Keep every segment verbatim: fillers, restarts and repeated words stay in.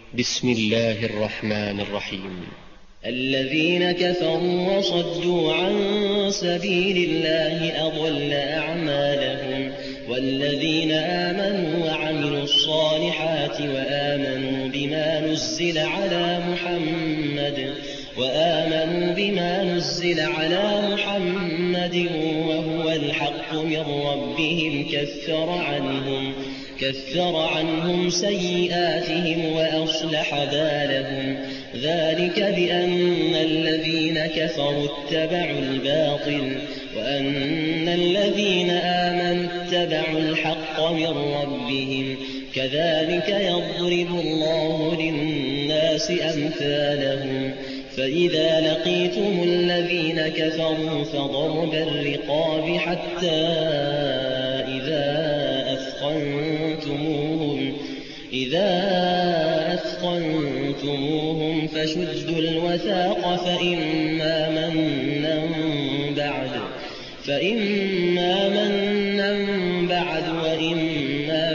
بسم الله الرحمن الرحيم. الذين كفروا وصدوا عن سبيل الله أضل أعمالهم، والذين آمنوا وعملوا الصالحات وآمنوا بما نزل على محمد وآمنوا بما نزل على محمد وهو الحق من ربهم كفر عنهم كفر عنهم سيئاتهم وأصلح بالهم. ذلك بأن الذين كفروا اتبعوا الباطل وأن الذين آمنوا اتبعوا الحق من ربهم. كذلك يضرب الله للناس أمثالهم. فإذا لقيتم الذين كفروا فضرب الرقاب حتى إذا أثخنتموهم إذا أثخنتموهم فشدوا الوثاق فإما منا بعد فإما منا بعد وإما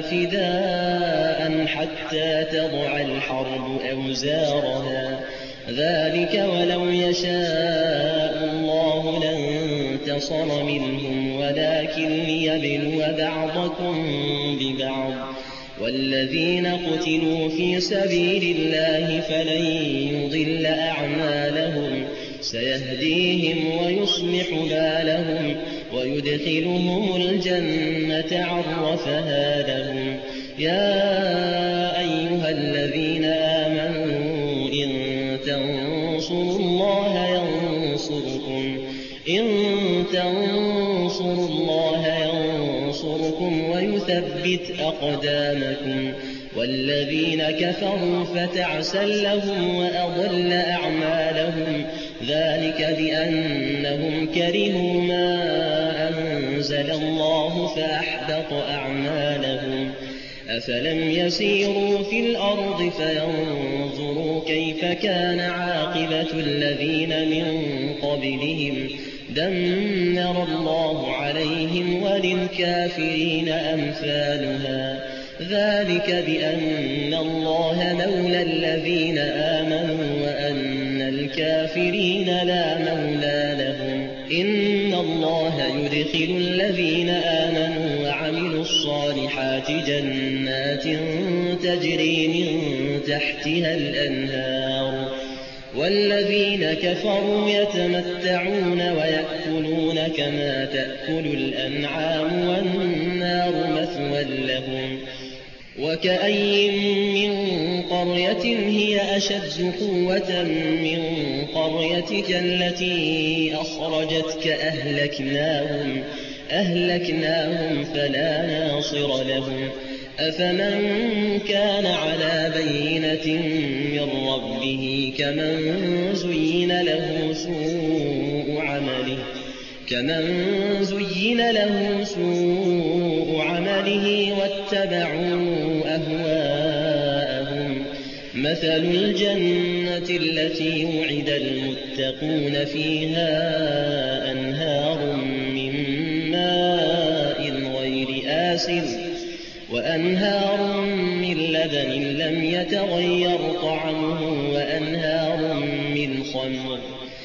فداء حتى تضع الحرب أوزارها. ذلك ولو يشاء الله لانتصر منهم ولكن ليبلو بعضكم ببعض. والذين قتلوا في سبيل الله فلن يضل أعمالهم سيهديهم ويصلح بالهم ويدخلهم الجنة عرفها لهم. يا أيها الذين آمنوا إن تنصروا الله ينصركم إن تنصروا الله ينصركم ويثبت أقدامكم. والذين كفروا فتعسا لهم وأضل أعمالهم. ذلك بأنهم كرهوا ما أنزل الله فأحبط أعمالهم. أفلم يسيروا في الأرض فينظروا كيف كان عاقبة الذين من قبلهم دمر الله عليهم وللكافرين أمثالها. ذلك بأن الله مولى الذين آمنوا وأن الكافرين لا مولى لهم. إن الله يدخل الذين آمنوا وعملوا الصالحات جنات تجري من تحتها الأنهار، والذين كفروا يتمتعون ويأكلون كما تأكل الأنعام والنار مثوى لهم. وكأي من قرية هي أشد قوة من قريتك التي أخرجتك أهلكناهم أهلكناهم فلا ناصر لهم. أفمن كان على بينة من ربه كمن زين له سوء عمله كمن زين له سوء عمله واتبعوا أهواءهم. مثل الجنة التي وعد المتقون فيها أنهار من ماء غير آسن وأنهار من لبن لم يتغير طعمه وأنهار من خمر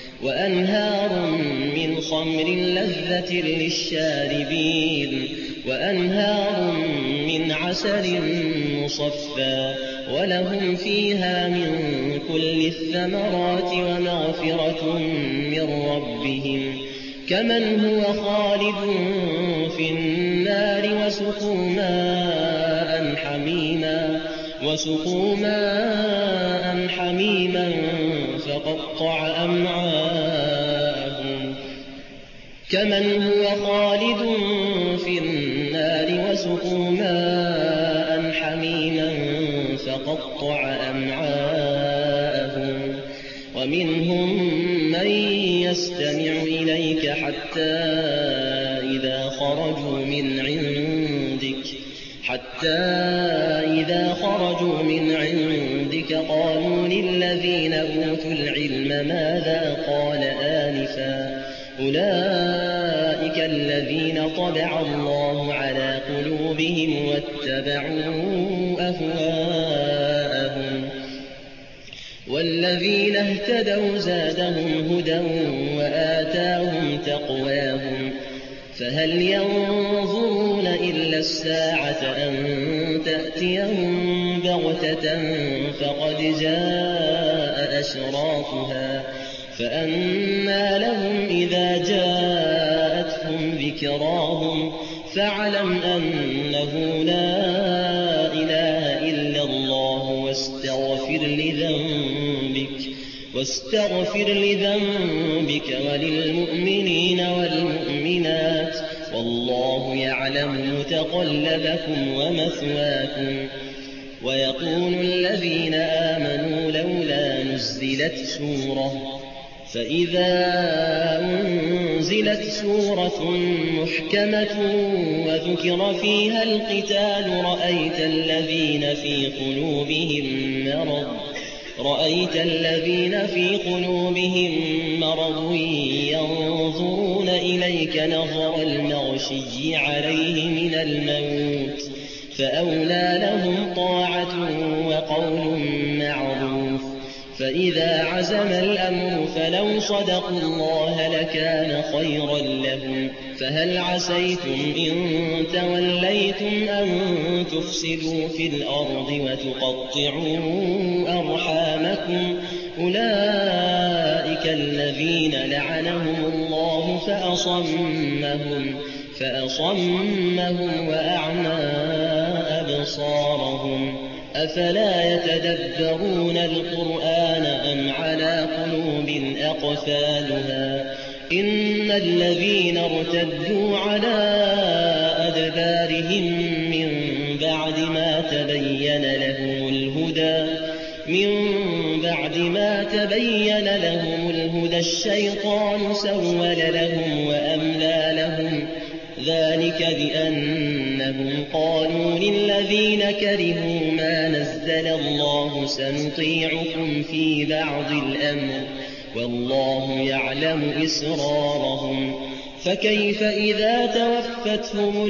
وأنهار من خمر لذة للشاربين وأنهار من عسل مصفى ولهم فيها من كل الثمرات ومغفرة من ربهم. كمن هو خالد في النار وسقوا ماء حميما وسقوا ماء حميما فقطع أمعاءهم. كمن هو خالد في النار وسقوا ماء حميما فقطع أمعاءهم. ومنهم من يستمع إليك حتى إذا خرجوا من عندك حتى إذا خرجوا من عندك قالوا للذين أوتوا العلم ماذا قال آنفا أولئك الذين طبع الله على قلوبهم واتبعوا أهواءهم. والذين اهتدوا زادهم هدى وآتاهم تقواهم فهل ينظرون إلا الساعة أن تأتيهم بغتة فقد جاء أشراطها فأنى لهم إذا جاءتهم ذكراهم فاعلم أنه لا إله إلا الله واستغفر لذنبك واستغفر لذنبك وللمؤمنين والمؤمنات والله يعلم متقلبكم ومثواكم. ويقول الذين آمنوا لولا نزلت سورة فإذا أنزلت سورة محكمة وذكر فيها القتال رأيت الذين في قلوبهم مرض رأيت الذين في قلوبهم مرض ينظرون إليك نظر المغشي عليه من الموت فأولى لهم طاعة وقول معروف. فإذا عزم الأمر فلو صدقوا الله لكان خيرا لهم. فهل عسيتم إن توليتم أن تفسدوا في الأرض وتقطعوا أرحامكم أولئك الذين لعنهم الله فأصمهم فأصمهم وأعمى أبصارهم. أفلا يتدبرون القرآن أم على قلوب أقفالها إن الذين ارتدوا على أدبارهم من بعد ما تبين لهم الهدى من بعد ما تبين لهم الهدى الشيطان سول لهم وأملى لهم ذلك بأنهم قالوا للذين كرهوا ما نزل الله سنطيعكم في بعض الأمر والله يعلم إسرارهم. فكيف إذا توفتهم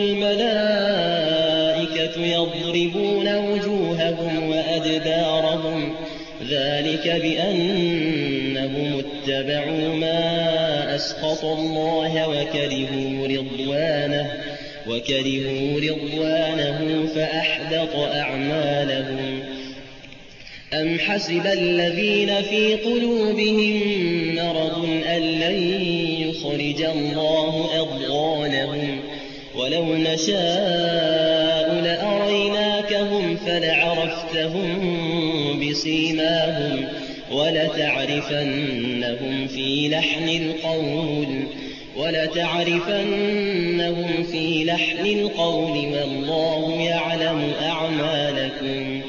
الملائكة يضربون وجوههم وأدبارهم ذلك بأنهم اتبعوا ما أسخط الله وكرهوا رضوانه وكرهوا رضوانه فأحبط أعمالهم. أم حسب الذين في قلوبهم مرض أن لن يخرج الله أضغانهم ولو نشاء لأريناكهم فلعرفتهم بسيماهم ولتعرفنهم في لحن القول ولتعرفنهم في لحن القول والله يعلم أعمالكم.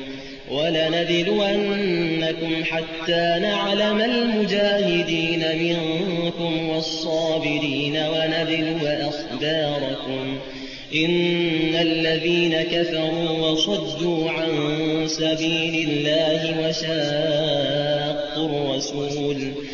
ولنبلونكم حتى نعلم المجاهدين منكم والصابرين ونبلو أخباركم. إن الذين كفروا وصدوا عن سبيل الله وشاقوا الرسول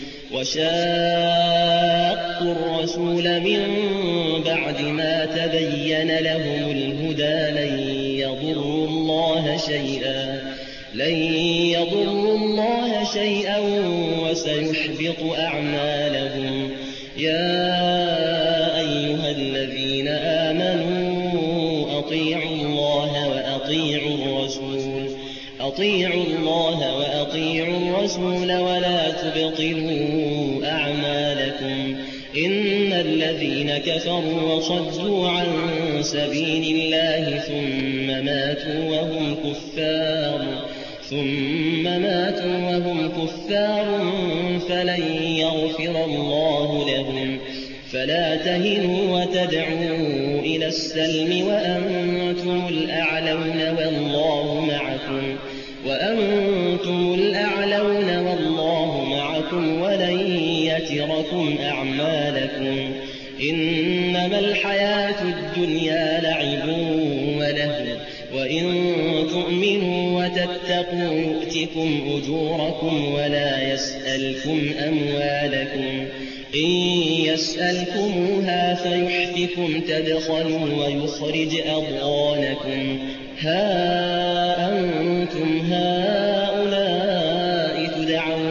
وشاقوا الرسول من بعد ما تبين لهم الهدى لن يضروا الله شيئا لن يضروا الله شيئا وسيحبط أعمالهم. يا أيها الذين آمنوا أطيعوا الله وأطيعوا الرسول أطيعوا الله وأطيعوا الرسول ولا تبطلوا أعمالكم. إن الذين كفروا وصدوا عن سبيل الله ثم ماتوا وهم كفار ثم ماتوا وهم كفار فلن يغفر الله لهم. فلا تهنوا وتدعوا إلى السلم وأنتم الأعلون والله معكم وأنتم الأعلون والله معكم ولن يتركم أعمالكم. إنما الحياة الدنيا لعب ولهو وإن تؤمنوا وتتقوا يؤتكم أجوركم ولا يسألكم أموالكم. إن يسألكموها فيحفكم تبخلوا ويخرج أضغانكم. ها أنتم هؤلاء تدعون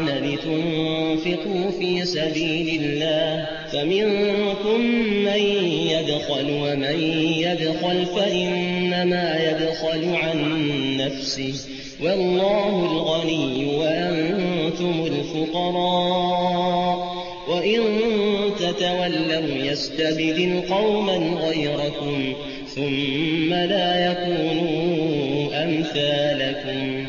في سبيل الله فمنكم من يبخل ومن يبخل فإنما يبخل عن نفسه والله الغني وأنتم الفقراء وإن تتولوا يستبدل قوما غيركم ثم لا يكونوا أمثالكم